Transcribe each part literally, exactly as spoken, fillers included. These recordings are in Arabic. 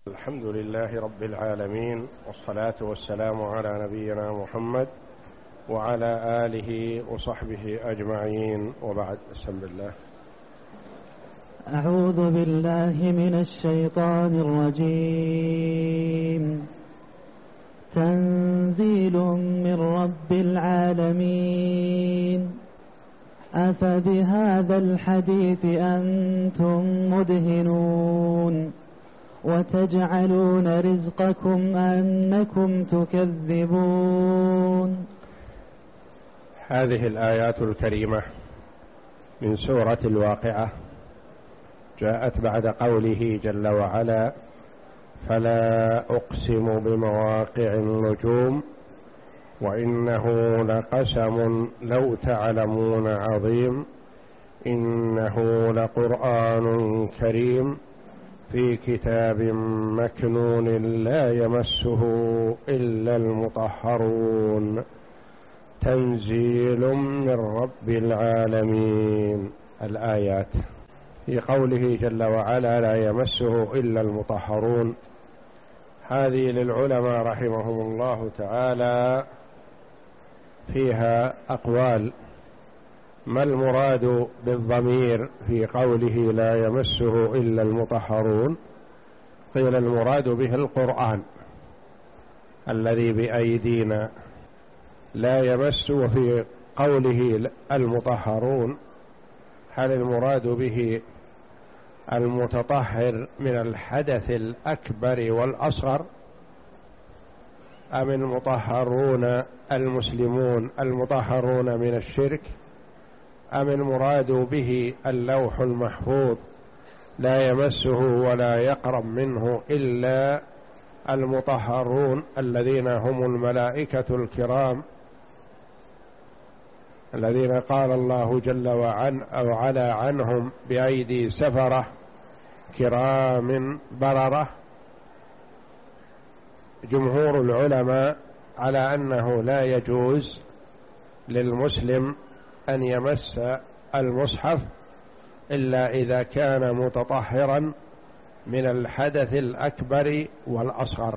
الحمد لله رب العالمين، والصلاة والسلام على نبينا محمد وعلى آله وصحبه أجمعين، وبعد. بسم الله. أعوذ بالله من الشيطان الرجيم. تنزيل من رب العالمين. أفبهذا الحديث أنتم مدهنون وتجعلون رزقكم أنكم تكذبون. هذه الآيات الكريمة من سورة الواقعة جاءت بعد قوله جل وعلا: فلا أقسم بمواقع النجوم وإنه لقسم لو تعلمون عظيم إنه لقرآن كريم في كتاب مكنون لا يمسه إلا المطهرون تنزيل من رب العالمين. الآيات في قوله جل وعلا لا يمسه إلا المطهرون، هذه للعلماء رحمهم الله تعالى فيها أقوال. ما المراد بالضمير في قوله لا يمسه إلا المطهرون؟ قيل المراد به القرآن الذي بأيدينا. لا يمس، وفي قوله المطهرون هل المراد به المتطهر من الحدث الأكبر والأصغر، أم المطهرون المسلمون المطهرون من الشرك، أم المراد به اللوح المحفوظ لا يمسه ولا يقرب منه إلا المطهرون الذين هم الملائكة الكرام الذين قال الله جل وعلا عنهم بأيدي سفرة كرام بررة؟ جمهور العلماء على أنه لا يجوز للمسلم أن يمس المصحف إلا إذا كان متطهرا من الحدث الأكبر والأصغر.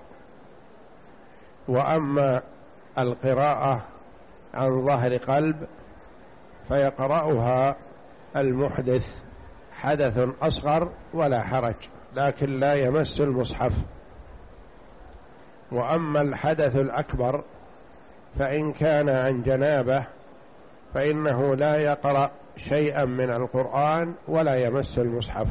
وأما القراءة عن ظهر قلب فيقرأها المحدث حدث أصغر ولا حرج، لكن لا يمس المصحف. وأما الحدث الأكبر فإن كان عن جنابه فإنه لا يقرأ شيئا من القرآن ولا يمس المصحف.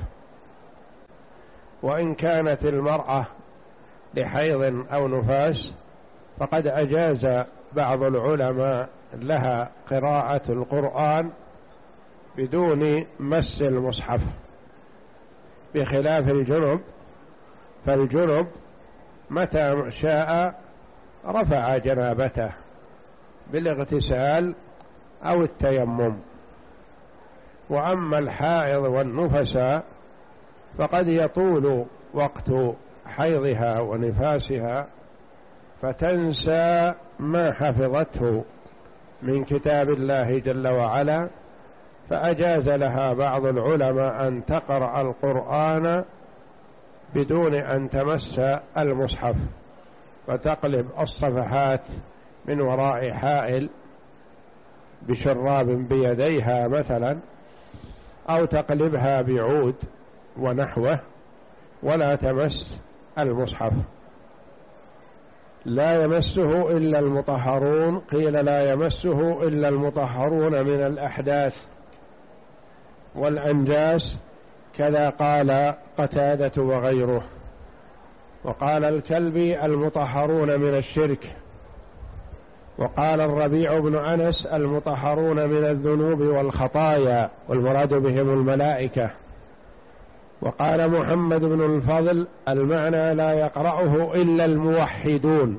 وإن كانت المرأة لحيض أو نفاس فقد أجاز بعض العلماء لها قراءة القرآن بدون مس المصحف، بخلاف الجنب، فالجنب متى شاء رفع جنابته بالاغتسال أو التيمم. وأما الحائض والنفساء فقد يطول وقت حيضها ونفاسها فتنسى ما حفظته من كتاب الله جل وعلا، فأجاز لها بعض العلماء أن تقرأ القرآن بدون أن تمس المصحف، فتقلب الصفحات من وراء حائل بشراب بيديها مثلا، أو تقلبها بعود ونحوه، ولا تمس المصحف. لا يمسه إلا المطهرون، قيل لا يمسه إلا المطهرون من الأحداث والأنجاس، كذا قال قتادة وغيره. وقال الكلبي المطهرون من الشرك. وقال الربيع بن أنس المطهرون من الذنوب والخطايا، والمراد بهم الملائكة. وقال محمد بن الفضل المعنى لا يقرأه إلا الموحدون.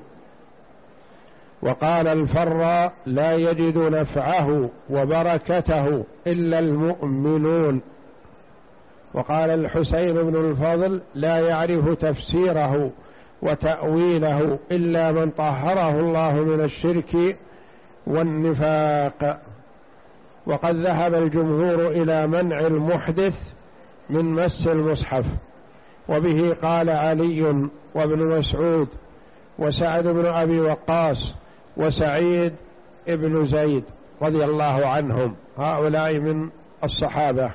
وقال الفراء لا يجد نفعه وبركته إلا المؤمنون. وقال الحسين بن الفضل لا يعرف تفسيره وتأويله إلا من طهره الله من الشرك والنفاق. وقد ذهب الجمهور إلى منع المحدث من مس المصحف، وبه قال علي وابن مسعود وسعد بن أبي وقاص وسعيد بن زيد رضي الله عنهم، هؤلاء من الصحابة.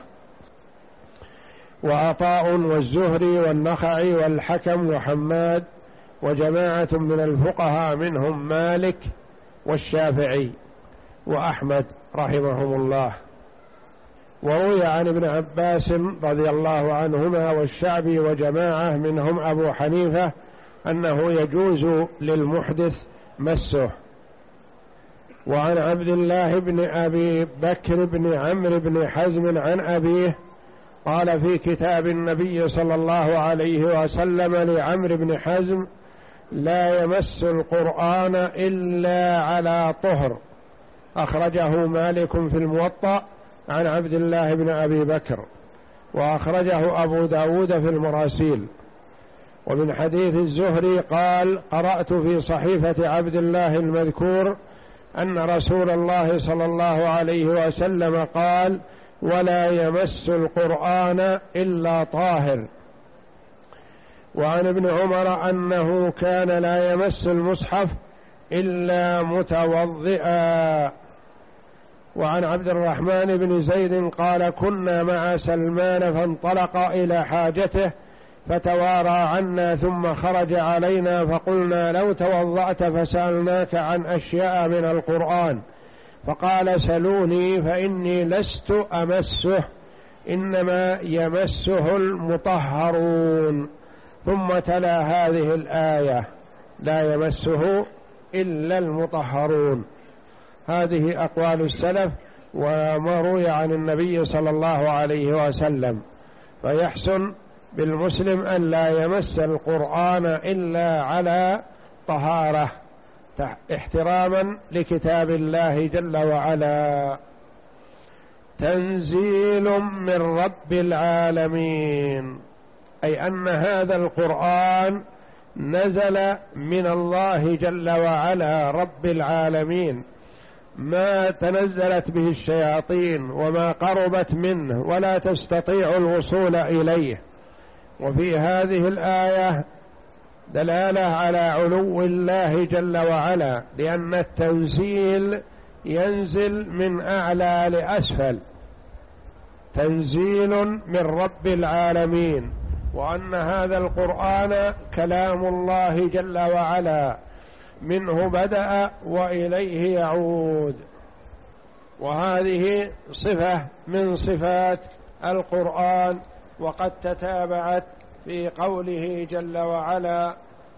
وعطاء والزهري والنخعي والحكم وحماد وجماعة من الفقهاء منهم مالك والشافعي وأحمد رحمهم الله. وروي عن ابن عباس رضي الله عنهما والشعبي وجماعة منهم أبو حنيفة أنه يجوز للمحدث مسه. وعن عبد الله بن أبي بكر بن عمرو بن حزم عن أبيه قال في كتاب النبي صلى الله عليه وسلم لعمرو بن حزم: لا يمس القرآن إلا على طهر. أخرجه مالك في الموطأ عن عبد الله بن أبي بكر، وأخرجه أبو داود في المراسيل. ومن حديث الزهري قال: قرأت في صحيفة عبد الله المذكور أن رسول الله صلى الله عليه وسلم قال: ولا يمس القرآن إلا طاهر. وعن ابن عمر أنه كان لا يمس المصحف إلا متوضئا. وعن عبد الرحمن بن زيد قال: كنا مع سلمان فانطلق إلى حاجته فتوارى عنا ثم خرج علينا فقلنا: لو توضأت فسألناك عن أشياء من القرآن. فقال: سلوني فإني لست أمسه، إنما يمسه المطهرون. ثم تلا هذه الآية: لا يمسه إلا المطهرون. هذه أقوال السلف وما روي عن النبي صلى الله عليه وسلم. فيحسن بالمسلم أن لا يمس القرآن إلا على طهارة احتراما لكتاب الله جل وعلا. تنزيل من رب العالمين، أي أن هذا القرآن نزل من الله جل وعلا رب العالمين، ما تنزلت به الشياطين وما قربت منه ولا تستطيع الوصول إليه. وفي هذه الآية دلالة على علو الله جل وعلا، لأن التنزيل ينزل من أعلى لأسفل، تنزيل من رب العالمين، وأن هذا القرآن كلام الله جل وعلا، منه بدأ وإليه يعود. وهذه صفة من صفات القرآن، وقد تتابعت في قوله جل وعلا: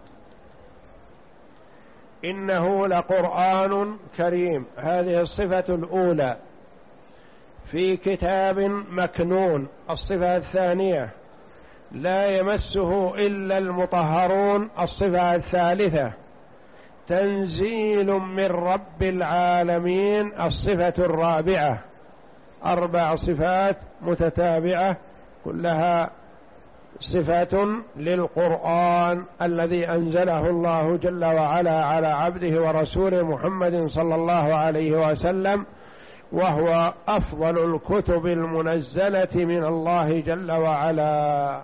إنه لقرآن كريم. هذه الصفة الأولى. في كتاب مكنون. الصفة الثانية: لا يمسه إلا المطهرون. الصفة الثالثة: تنزيل من رب العالمين. الصفة الرابعة. أربع صفات متتابعة كلها صفة للقرآن الذي أنزله الله جل وعلا على عبده ورسوله محمد صلى الله عليه وسلم، وهو أفضل الكتب المنزلة من الله جل وعلا.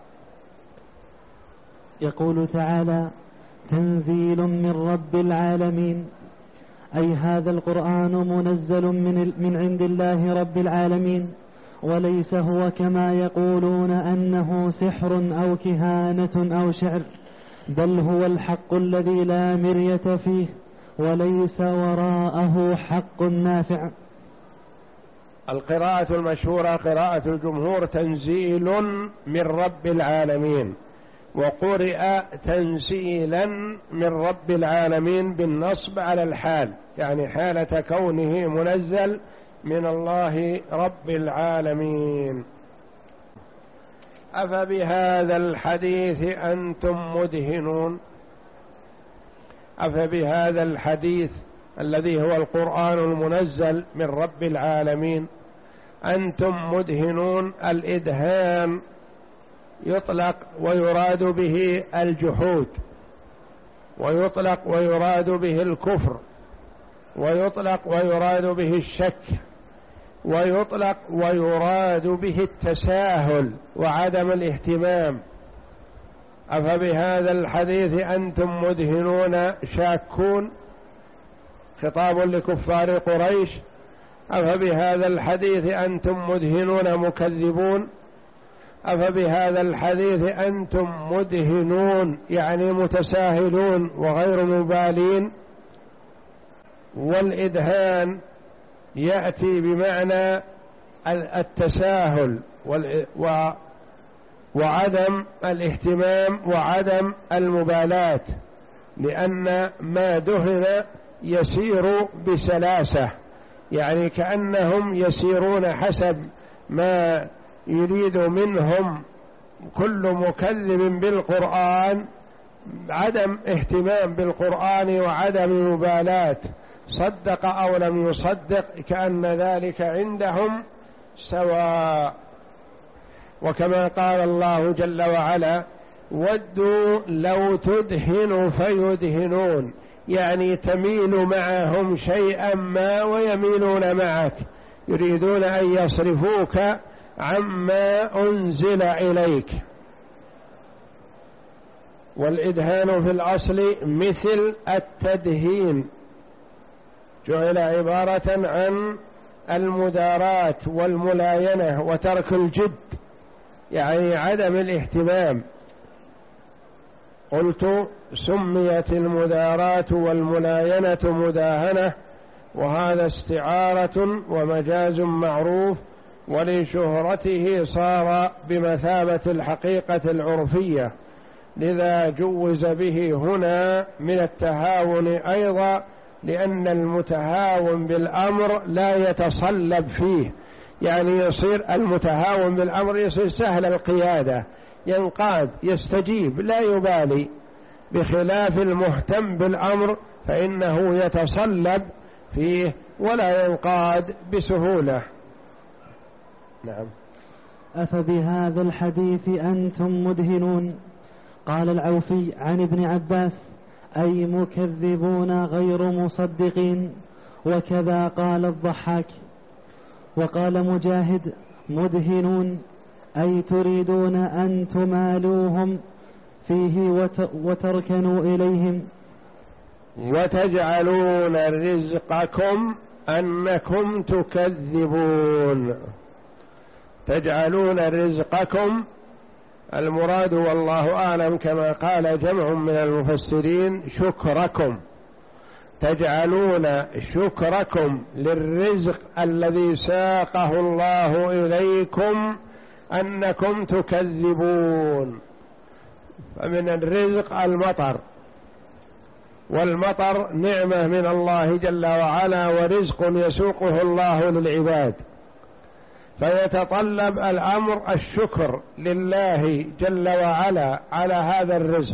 يقول تعالى: تنزيل من رب العالمين، أي هذا القرآن منزل من, من عند الله رب العالمين، وليس هو كما يقولون أنه سحر أو كهانة أو شعر، بل هو الحق الذي لا مرية فيه، وليس وراءه حق نافع. القراءة المشهورة قراءة الجمهور: تنزيل من رب العالمين، وقرئ تنزيلا من رب العالمين بالنصب على الحال، يعني حالة كونه منزل من الله رب العالمين. أفبهذا الحديث أنتم مدهنون؟ أفبهذا الحديث الذي هو القرآن المنزل من رب العالمين أنتم مدهنون. الإدهان يطلق ويراد به الجحود، ويطلق ويراد به الكفر، ويطلق ويراد به الشك، ويطلق ويراد به التساهل وعدم الاهتمام. أفبهذا الحديث أنتم مدهنون شاكون، خطاب لكفار قريش، أفبهذا الحديث أنتم مدهنون مكذبون، أفبهذا الحديث أنتم مدهنون يعني متساهلون وغير مبالين. والإدهان يأتي بمعنى التساهل وعدم الاهتمام وعدم المبالاة، لأن ما دهن يسير بسلاسة، يعني كأنهم يسيرون حسب ما يريد منهم كل مكذب بالقرآن، عدم اهتمام بالقرآن وعدم مبالاة، صدق أو لم يصدق كأن ذلك عندهم سواء. وكما قال الله جل وعلا: ودوا لو تدهن فيدهنون، يعني تميل معهم شيئا ما ويميلون معك، يريدون أن يصرفوك عما أنزل إليك. والإدهان في الأصل مثل التدهين، جعل عبارة عن المداراة والملاينة وترك الجد، يعني عدم الاهتمام. قلت سميت المداراة والملاينة مداهنة، وهذا استعارة ومجاز معروف، ولشهرته صار بمثابة الحقيقة العرفية، لذا جوز به هنا من التهاون أيضا، لأن المتهاون بالأمر لا يتصلب فيه، يعني يصير المتهاون بالأمر يصير سهل القيادة، ينقاد يستجيب لا يبالي، بخلاف المهتم بالأمر فإنه يتصلب فيه ولا ينقاد بسهولة. نعم. أفبهذا الحديث أنتم مدهنون. قال العوفي عن ابن عباس: أي مكذبون غير مصدقين. وكذا قال الضحاك. وقال مجاهد: مدهنون أي تريدون أن تمالوهم فيه وتركنوا إليهم، وتجعلون رزقكم أنكم تكذبون. تجعلون رزقكم، المراد والله أعلم كما قال جمع من المفسرين شكركم، تجعلون شكركم للرزق الذي ساقه الله إليكم أنكم تكذبون. فمن الرزق المطر، والمطر نعمة من الله جل وعلا ورزق يسوقه الله للعباد، فيتطلب الأمر الشكر لله جل وعلا على هذا الرزق،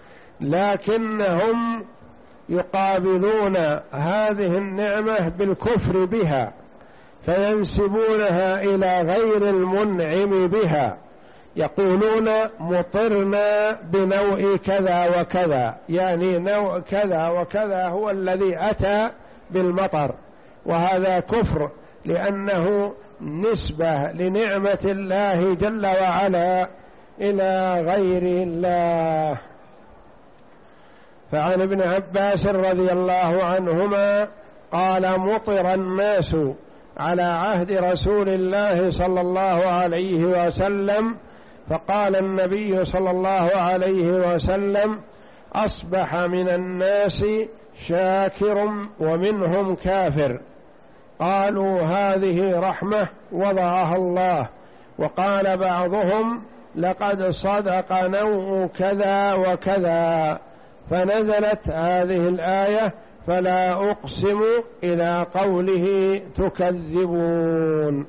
لكنهم يقابلون هذه النعمة بالكفر بها، فينسبونها إلى غير المنعم بها، يقولون مطرنا بنوع كذا وكذا، يعني نوع كذا وكذا هو الذي أتى بالمطر، وهذا كفر لأنه نسبة لنعمة الله جل وعلا إلى غير الله. فعن ابن عباس رضي الله عنهما قال: مطر الناس على عهد رسول الله صلى الله عليه وسلم، فقال النبي صلى الله عليه وسلم: أصبح من الناس شاكر ومنهم كافر. قالوا: هذه رحمة وضعها الله. وقال بعضهم: لقد صدق نوع كذا وكذا، فنزلت هذه الآية: فلا أقسم إلى قوله تكذبون.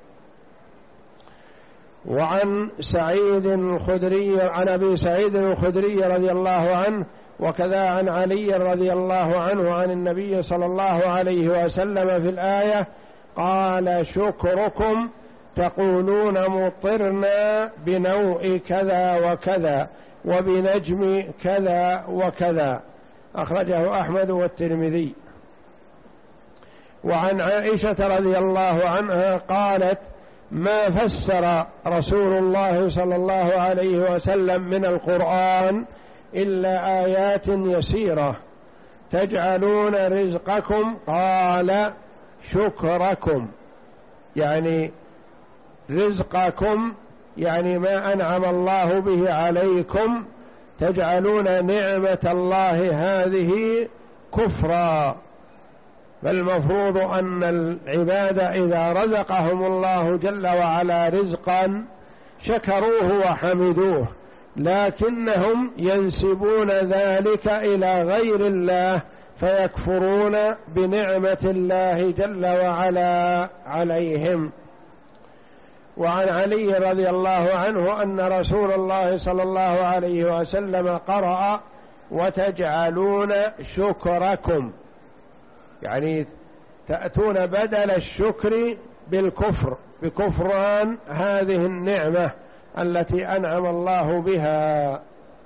وعن سعيد الخدري عن أبي سعيد الخدري رضي الله عنه، وكذا عن علي رضي الله عنه عن النبي صلى الله عليه وسلم في الآية قال: شكركم تقولون مطرنا بنوع كذا وكذا وبنجم كذا وكذا، أخرجه أحمد والترمذي. وعن عائشة رضي الله عنها قالت: ما فسر رسول الله صلى الله عليه وسلم من القرآن إلا آيات يسيرة. تجعلون رزقكم قال شكركم، يعني رزقكم يعني ما أنعم الله به عليكم، تجعلون نعمة الله هذه كفرا. فالمفروض أن العباد إذا رزقهم الله جل وعلا رزقا شكروه وحمدوه، لكنهم ينسبون ذلك إلى غير الله فيكفرون بنعمة الله جل وعلا عليهم. وعن علي رضي الله عنه أن رسول الله صلى الله عليه وسلم قرأ وتجعلون شكركم، يعني تأتون بدل الشكر بالكفر، بكفران هذه النعمة التي أنعم الله بها.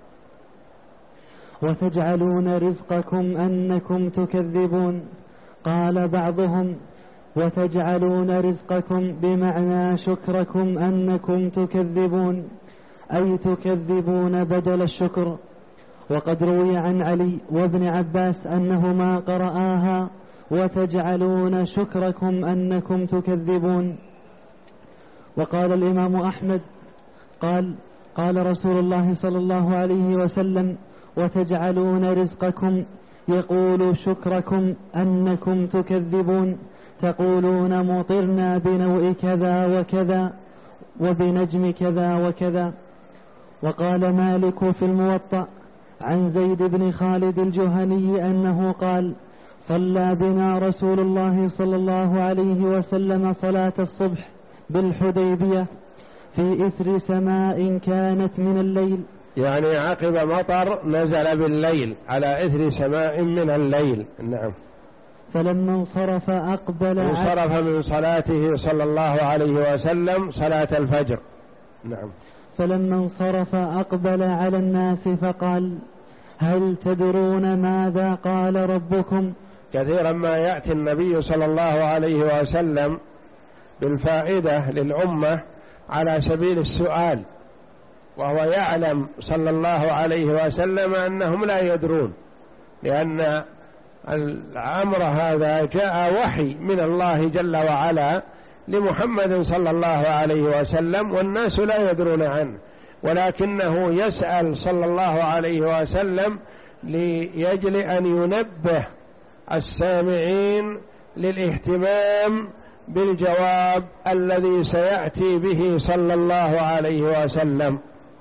وتجعلون رزقكم أنكم تكذبون. قال بعضهم وتجعلون رزقكم بمعنى شكركم أنكم تكذبون، أي تكذبون بدل الشكر. وقد روي عن علي وابن عباس أنهما قرآها وتجعلون شكركم أنكم تكذبون. وقال الإمام أحمد قال قال رسول الله صلى الله عليه وسلم وتجعلون رزقكم، يقول شكركم أنكم تكذبون، تقولون مطرنا بنوء كذا وكذا وبنجم كذا وكذا. وقال مالك في الموطأ عن زيد بن خالد الجهني أنه قال صلى بنا رسول الله صلى الله عليه وسلم صلاة الصبح بالحديبية في إثر سماء كانت من الليل، يعني عقب مطر نزل بالليل على إثر سماء من الليل. نعم. فلما انصرف أقبل انصرف من صلاته صلى الله عليه وسلم صلاة الفجر. نعم. فلما انصرف أقبل على الناس فقال هل تدرون ماذا قال ربكم؟ كثيرا ما يأتي النبي صلى الله عليه وسلم بالفائدة للأمة على سبيل السؤال، وهو يعلم صلى الله عليه وسلم أنهم لا يدرون، لأن الأمر هذا جاء وحي من الله جل وعلا لمحمد صلى الله عليه وسلم والناس لا يدرون عنه، ولكنه يسأل صلى الله عليه وسلم ليجل أن ينبه السامعين للاهتمام بالجواب الذي سيأتي به صلى الله عليه وسلم.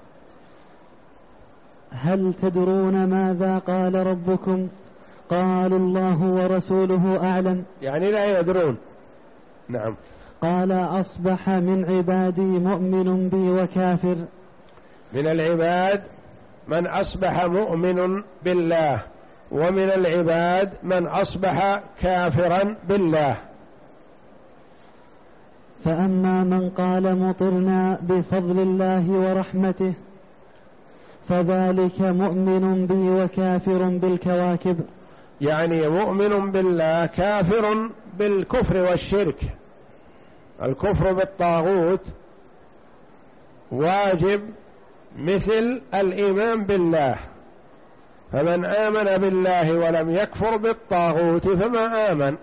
هل تدرون ماذا قال ربكم؟ قالوا الله ورسوله أعلم، يعني لا يدرون. نعم. قال أصبح من عبادي مؤمن بي وكافر. من العباد من أصبح مؤمن بالله، ومن العباد من أصبح كافرا بالله. فأما من قال مطرنا بفضل الله ورحمته فذلك مؤمن بي وكافر بالكواكب، يعني مؤمن بالله كافر بالكفر والشرك. الكفر بالطاغوت واجب مثل الإيمان بالله، فمن آمن بالله ولم يكفر بالطاغوت فما آمن.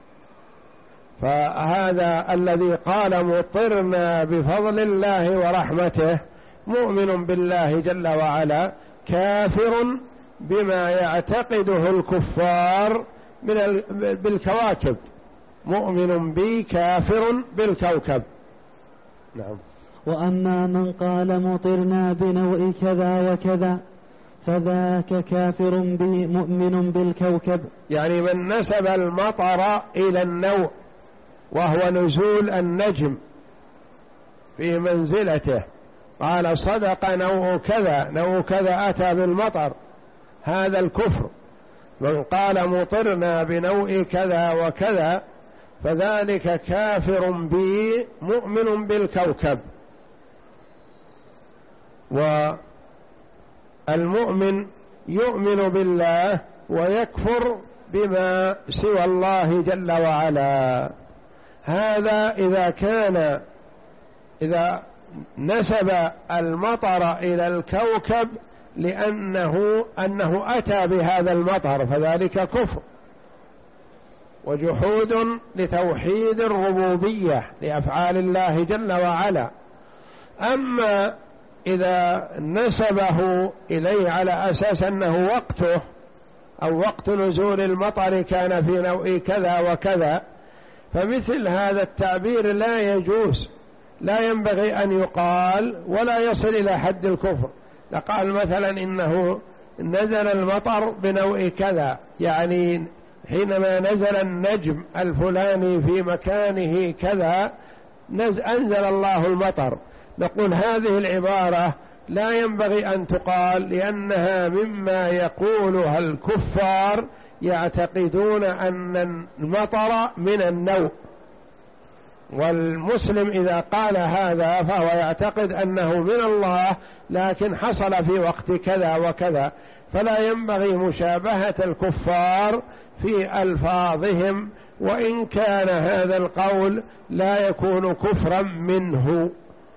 فهذا الذي قال مطرنا بفضل الله ورحمته مؤمن بالله جل وعلا كافر بما يعتقده الكفار من بالكواكب. مؤمن بي كافر بالكوكب. نعم. وأما من قال مطرنا بنوء كذا وكذا فذاك كافر بي مؤمن بالكوكب، يعني من نسب المطر إلى النوء وهو نزول النجم في منزلته، قال صدق نوء كذا، نوء كذا أتى بالمطر، هذا الكفر. من قال مطرنا بنوء كذا وكذا فذلك كافر بي مؤمن بالكوكب. والمؤمن يؤمن بالله ويكفر بما سوى الله جل وعلا. هذا إذا كان إذا نسب المطر إلى الكوكب لأنه أنه أتى بهذا المطر فذلك كفر وجحود لتوحيد الربوبية لأفعال الله جل وعلا. أما إذا نسبه إليه على أساس أنه وقته أو وقت نزول المطر كان في نوع كذا وكذا فمثل هذا التعبير لا يجوز، لا ينبغي أن يقال ولا يصل إلى حد الكفر. لقال مثلا إنه نزل المطر بنوع كذا، يعني حينما نزل النجم الفلاني في مكانه كذا أنزل الله المطر، نقول هذه العبارة لا ينبغي أن تقال لأنها مما يقولها الكفار يعتقدون أن المطر من النوء، والمسلم إذا قال هذا فهو يعتقد أنه من الله لكن حصل في وقت كذا وكذا، فلا ينبغي مشابهة الكفار في ألفاظهم، وإن كان هذا القول لا يكون كفرا منه.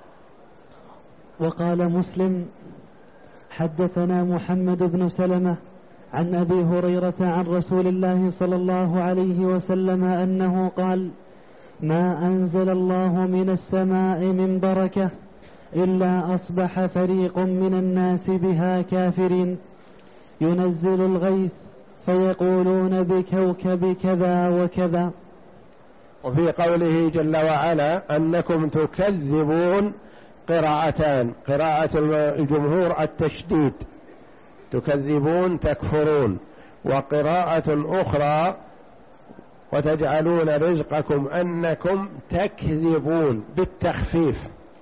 وقال مسلم: حدثنا محمد بن سلمة عن أبي هريرة عن رسول الله صلى الله عليه وسلم أنه قال: ما أنزل الله من السماء من بركة إلا أصبح فريق من الناس بها كافرين، ينزل الغيث فيقولون بكوكب كذا وكذا. وفي قوله جل وعلا أنكم تكذبون قراءتان، قراءة الجمهور التشديد تكذبون تكفرون، وقراءة أخرى وتجعلون رزقكم أنكم تكذبون بالتخفيف،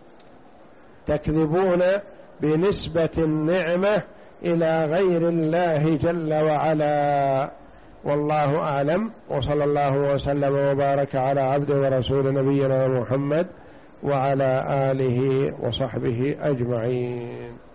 تكذبون بنسبة النعمة إلى غير الله جل وعلا. والله أعلم، وصلى الله وسلم وبارك على عبده ورسول نبينا محمد وعلى آله وصحبه أجمعين.